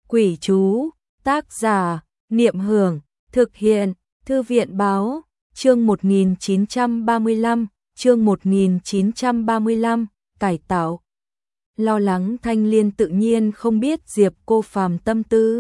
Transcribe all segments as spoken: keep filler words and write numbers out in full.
Quỷ chú, tác giả, Niệm Hưởng, thực hiện, Thư viện báo, chương một nghìn chín trăm ba mươi lăm, chương một nghìn chín trăm ba mươi lăm, cải tạo. Lo lắng Thanh Liên tự nhiên không biết Diệp Cô Phàm tâm tư.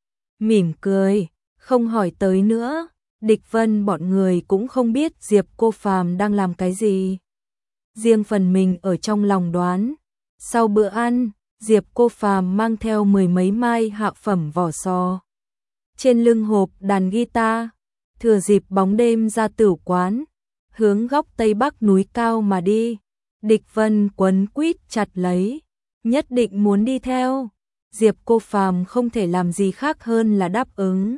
Mỉm cười, không hỏi tới nữa, Địch Vân bọn người cũng không biết Diệp Cô Phàm đang làm cái gì. Riêng phần mình ở trong lòng đoán, sau bữa ăn, Diệp Cô Phàm mang theo mười mấy mai hạ phẩm vỏ sò. Trên lưng hộp đàn guitar, thừa dịp bóng đêm ra tửu quán, hướng góc tây bắc núi cao mà đi. Địch Vân quấn quýt chặt lấy, nhất định muốn đi theo. Diệp Cô Phàm không thể làm gì khác hơn là đáp ứng.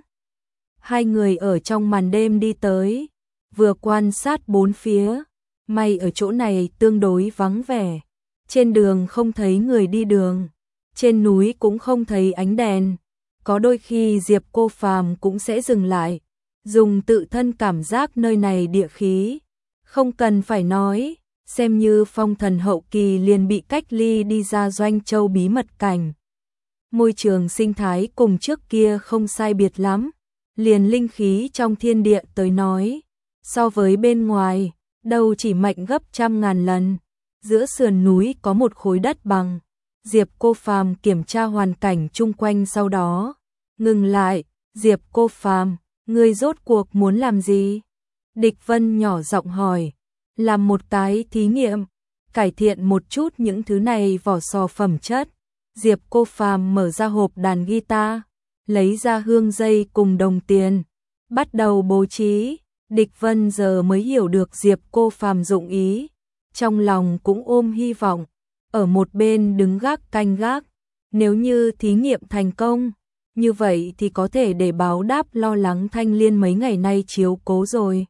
Hai người ở trong màn đêm đi tới, vừa quan sát bốn phía, may ở chỗ này tương đối vắng vẻ. Trên đường không thấy người đi đường, trên núi cũng không thấy ánh đèn. Có đôi khi Diệp Cô Phàm cũng sẽ dừng lại, dùng tự thân cảm giác nơi này địa khí. Không cần phải nói, xem như phong thần hậu kỳ liền bị cách ly đi ra Doanh Châu bí mật cảnh. Môi trường sinh thái cùng trước kia không sai biệt lắm, liền linh khí trong thiên địa tới nói, so với bên ngoài, đâu chỉ mạnh gấp trăm ngàn lần. Giữa sườn núi có một khối đất bằng, Diệp Cô Phàm kiểm tra hoàn cảnh chung quanh sau đó, ngừng lại. Diệp Cô Phàm, ngươi rốt cuộc muốn làm gì? Địch Vân nhỏ giọng hỏi. Làm một cái thí nghiệm, cải thiện một chút những thứ này vỏ sò phẩm chất. Diệp Cô Phàm mở ra hộp đàn guitar, lấy ra hương dây cùng đồng tiền, bắt đầu bố trí. Địch Vân giờ mới hiểu được Diệp Cô Phàm dụng ý, trong lòng cũng ôm hy vọng, ở một bên đứng gác canh gác. Nếu như thí nghiệm thành công, như vậy thì có thể để báo đáp lo lắng Thanh Liên mấy ngày nay chiếu cố rồi.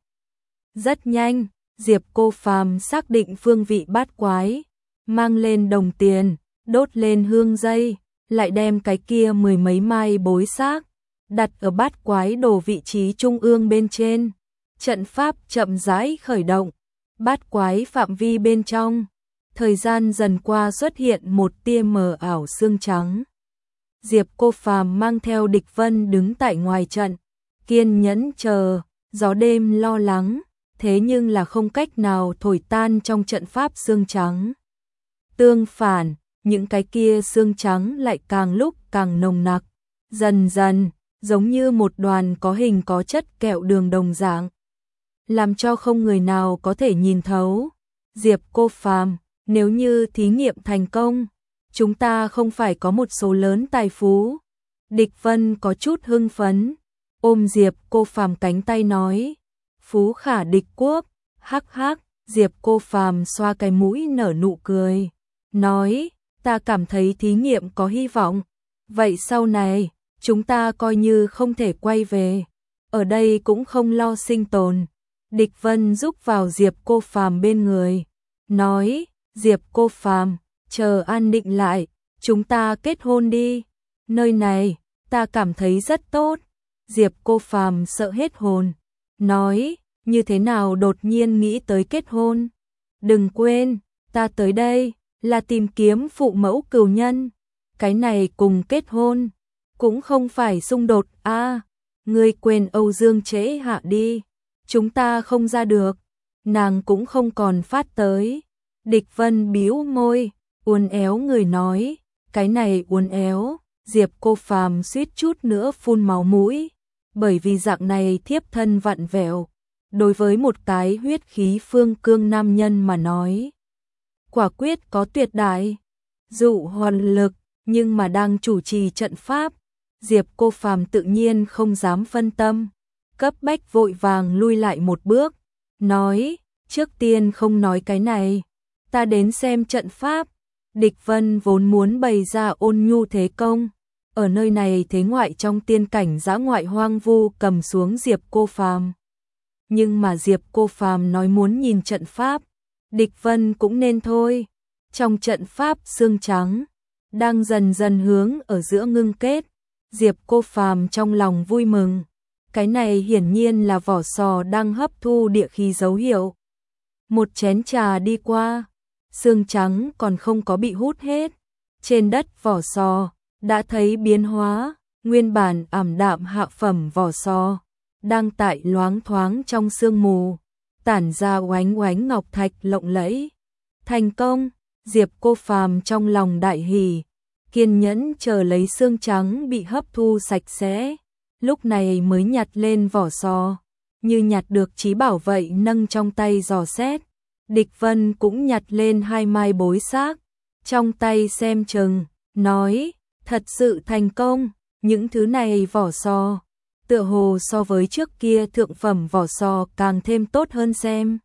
Rất nhanh, Diệp Cô Phàm xác định phương vị bát quái, mang lên đồng tiền, đốt lên hương dây, lại đem cái kia mười mấy mai bối xác, đặt ở bát quái đồ vị trí trung ương bên trên. Trận pháp chậm rãi khởi động, bát quái phạm vi bên trong, thời gian dần qua xuất hiện một tia mờ ảo sương trắng. Diệp Cô Phàm mang theo Địch Vân đứng tại ngoài trận, kiên nhẫn chờ, gió đêm lo lắng, thế nhưng là không cách nào thổi tan trong trận pháp sương trắng. Tương phản, những cái kia sương trắng lại càng lúc càng nồng nặc, dần dần, giống như một đoàn có hình có chất kẹo đường đồng dạng, làm cho không người nào có thể nhìn thấu. Diệp Cô Phàm, nếu như thí nghiệm thành công, chúng ta không phải có một số lớn tài phú. Địch Vân có chút hưng phấn, ôm Diệp Cô Phàm cánh tay nói, phú khả địch quốc. Hắc hắc. Diệp Cô Phàm xoa cái mũi nở nụ cười, nói, ta cảm thấy thí nghiệm có hy vọng, vậy sau này, chúng ta coi như không thể quay về, ở đây cũng không lo sinh tồn. Địch Vân giúp vào Diệp Cô Phàm bên người, nói, Diệp Cô Phàm, chờ an định lại, chúng ta kết hôn đi. Nơi này, ta cảm thấy rất tốt. Diệp Cô Phàm sợ hết hồn, nói, như thế nào đột nhiên nghĩ tới kết hôn? Đừng quên, ta tới đây là tìm kiếm phụ mẫu cừu nhân, cái này cùng kết hôn cũng không phải xung đột a. À, ngươi quên Âu Dương Trễ Hạ đi, chúng ta không ra được, nàng cũng không còn phát tới. Địch Vân bĩu môi, uốn éo người nói, cái này uốn éo. Diệp Cô Phàm suýt chút nữa phun máu mũi, bởi vì dạng này thiếp thân vặn vẹo, đối với một cái huyết khí phương cương nam nhân mà nói, quả quyết có tuyệt đại dụ hoàn lực. Nhưng mà đang chủ trì trận pháp, Diệp Cô Phàm tự nhiên không dám phân tâm, cấp bách vội vàng lui lại một bước, nói, trước tiên không nói cái này, ta đến xem trận pháp. Địch Vân vốn muốn bày ra ôn nhu thế công, ở nơi này thế ngoại trong tiên cảnh dã ngoại hoang vu cầm xuống Diệp Cô Phàm. Nhưng mà Diệp Cô Phàm nói muốn nhìn trận pháp, Địch Vân cũng nên thôi. Trong trận pháp sương trắng đang dần dần hướng ở giữa ngưng kết, Diệp Cô Phàm trong lòng vui mừng, cái này hiển nhiên là vỏ sò đang hấp thu địa khí dấu hiệu. Một chén trà đi qua, sương trắng còn không có bị hút hết, trên đất vỏ sò đã thấy biến hóa, nguyên bản ảm đạm hạ phẩm vỏ sò, đang tại loáng thoáng trong sương mù, tản ra oánh oánh ngọc thạch lộng lẫy. Thành công, Diệp Cô Phàm trong lòng đại hỉ, kiên nhẫn chờ lấy xương trắng bị hấp thu sạch sẽ, lúc này mới nhặt lên vỏ sò, như nhặt được trí bảo vậy nâng trong tay dò xét. Địch Vân cũng nhặt lên hai mai bối xác, trong tay xem chừng, nói, thật sự thành công, những thứ này vỏ sò, tựa hồ so với trước kia thượng phẩm vỏ sò càng thêm tốt hơn xem.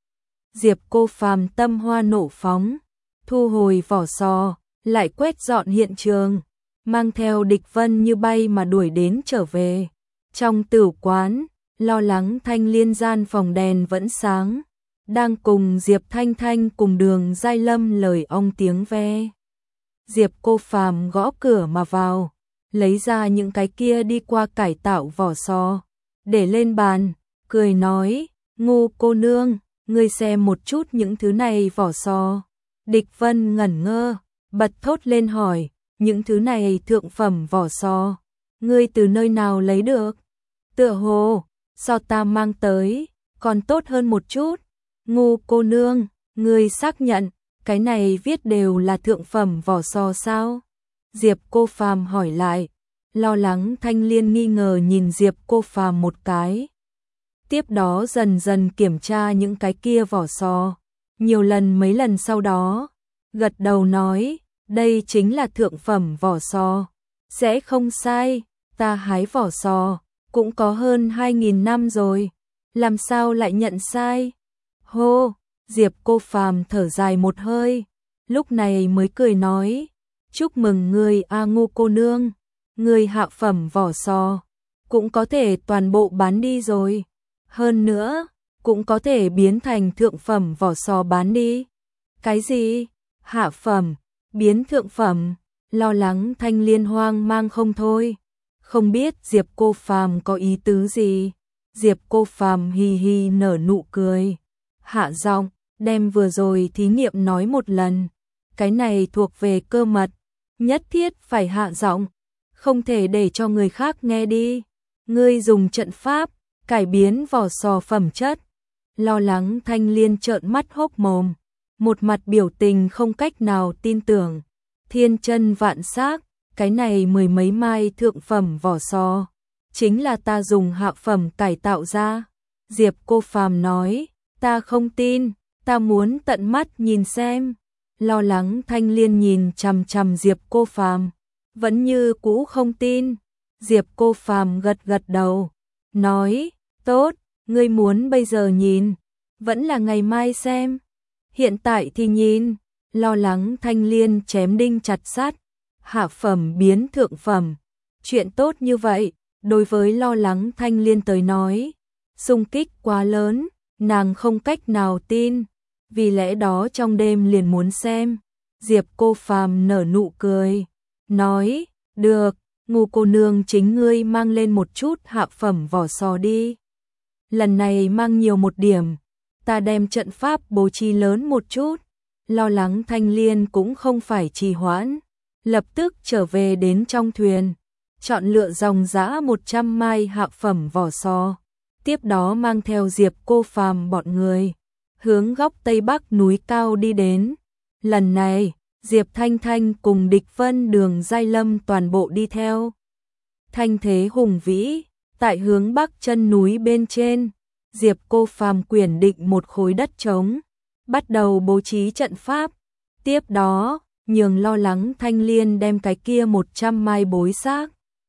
Diệp Cô Phàm tâm hoa nộ phóng, thu hồi vỏ sò, lại quét dọn hiện trường, mang theo Địch Vân như bay mà đuổi đến trở về. Trong tửu quán, lo lắng Thanh Liên gian phòng đèn vẫn sáng, đang cùng Diệp Thanh Thanh cùng Đường Giai Lâm lời ong tiếng ve. Diệp Cô Phàm gõ cửa mà vào, lấy ra những cái kia đi qua cải tạo vỏ sò, để lên bàn, cười nói, Ngô cô nương, ngươi xem một chút những thứ này vỏ sò. Địch Vân ngẩn ngơ, bật thốt lên hỏi, những thứ này thượng phẩm vỏ sò, ngươi từ nơi nào lấy được? Tựa hồ, so ta mang tới, còn tốt hơn một chút. Ngô cô nương, ngươi xác nhận, cái này viết đều là thượng phẩm vỏ sò sao? Diệp Cô Phàm hỏi lại, lo lắng Thanh Liên nghi ngờ nhìn Diệp Cô Phàm một cái. Tiếp đó dần dần kiểm tra những cái kia vỏ sò, nhiều lần mấy lần sau đó, gật đầu nói, đây chính là thượng phẩm vỏ sò, sẽ không sai, ta hái vỏ sò, cũng có hơn hai nghìn năm rồi, làm sao lại nhận sai? Hô, Diệp Cô Phàm thở dài một hơi, lúc này mới cười nói, chúc mừng ngươi a Ngô cô nương, ngươi hạ phẩm vỏ sò, cũng có thể toàn bộ bán đi rồi, hơn nữa, cũng có thể biến thành thượng phẩm vỏ sò bán đi. Cái gì? Hạ phẩm, biến thượng phẩm, lo lắng Thanh Liên hoang mang không thôi, không biết Diệp Cô Phàm có ý tứ gì. Diệp Cô Phàm hì hì nở nụ cười, hạ giọng, đem vừa rồi thí nghiệm nói một lần, cái này thuộc về cơ mật, nhất thiết phải hạ giọng, không thể để cho người khác nghe đi. Ngươi dùng trận pháp cải biến vỏ sò phẩm chất. Lo lắng Thanh Liên trợn mắt hốc mồm, một mặt biểu tình không cách nào tin tưởng. Thiên chân vạn xác, cái này mười mấy mai thượng phẩm vỏ sò, chính là ta dùng hạ phẩm cải tạo ra. Diệp Cô Phàm nói, ta không tin, ta muốn tận mắt nhìn xem. Lo lắng Thanh Liên nhìn chằm chằm Diệp Cô Phàm, vẫn như cũ không tin. Diệp Cô Phàm gật gật đầu, nói, tốt, ngươi muốn bây giờ nhìn, vẫn là ngày mai xem. Hiện tại thì nhìn. Lo lắng Thanh Liên chém đinh chặt sắt, hạ phẩm biến thượng phẩm, chuyện tốt như vậy, đối với lo lắng Thanh Liên tới nói, xung kích quá lớn, nàng không cách nào tin, vì lẽ đó trong đêm liền muốn xem. Diệp Cô Phàm nở nụ cười, nói, được, Ngô cô nương chính ngươi mang lên một chút hạ phẩm vỏ sò đi. Lần này mang nhiều một điểm, ta đem trận pháp bố trí lớn một chút. Lo lắng Thanh Liên cũng không phải trì hoãn, lập tức trở về đến trong thuyền, chọn lựa dòng dã một trăm mai hạ phẩm vỏ sò, tiếp đó mang theo Diệp Cô Phàm bọn người, hướng góc Tây Bắc núi cao đi đến. Lần này, Diệp Thanh Thanh cùng Địch Vân Đường Giai Lâm toàn bộ đi theo. Thanh thế hùng vĩ, tại hướng Bắc chân núi bên trên, Diệp Cô Phàm quyển định một khối đất trống, bắt đầu bố trí trận pháp. Tiếp đó, nhường lo lắng Thanh Liên đem cái kia một trăm mai bối xác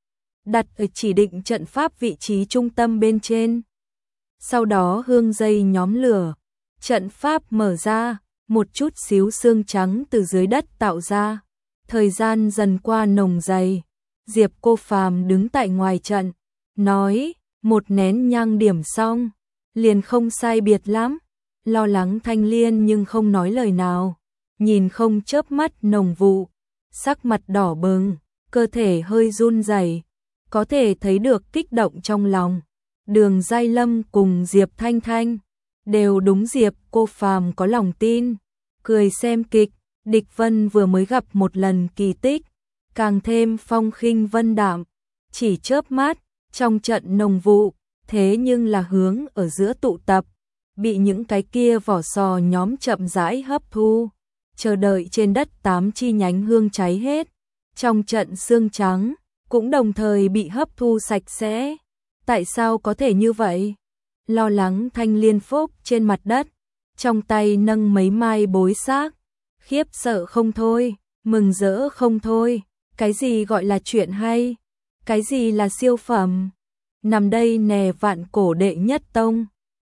đặt ở chỉ định trận pháp vị trí trung tâm bên trên. Sau đó hương dây nhóm lửa, trận pháp mở ra, một chút xíu xương trắng từ dưới đất tạo ra. Thời gian dần qua nồng dày, Diệp Cô Phàm đứng tại ngoài trận, nói, một nén nhang điểm xong, liền không sai biệt lắm. Lo lắng Thanh Liên nhưng không nói lời nào, nhìn không chớp mắt nồng vụ, sắc mặt đỏ bừng, cơ thể hơi run rẩy, có thể thấy được kích động trong lòng. Đường Giai Lâm cùng Diệp Thanh Thanh đều đúng Diệp Cô Phàm có lòng tin, cười xem kịch. Địch Vân vừa mới gặp một lần kỳ tích, càng thêm phong khinh vân đạm, chỉ chớp mắt, trong trận nồng vụ, thế nhưng là hướng ở giữa tụ tập, bị những cái kia vỏ sò nhóm chậm rãi hấp thu, chờ đợi trên đất tám chi nhánh hương cháy hết, trong trận xương trắng, cũng đồng thời bị hấp thu sạch sẽ. Tại sao có thể như vậy? Lo lắng Thanh Liên Phúc trên mặt đất, trong tay nâng mấy mai bối xác, khiếp sợ không thôi, mừng rỡ không thôi, cái gì gọi là chuyện hay, cái gì là siêu phẩm, nằm đây nè vạn cổ đệ nhất tông.